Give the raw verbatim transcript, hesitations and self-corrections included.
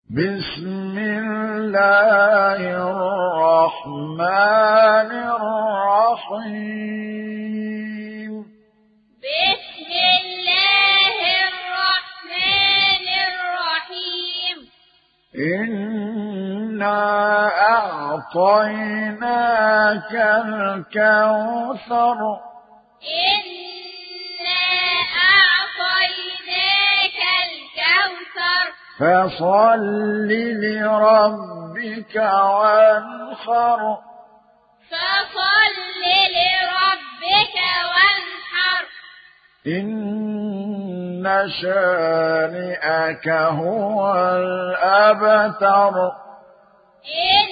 بسم الله الرحمن الرحيم بسم الله الرحمن الرحيم إنا أعطيناك الكوثر إنا أعطيناك الكوثر فصل لربك وانحر فصل لربك وانحر إن شانئك هو الأبتر إن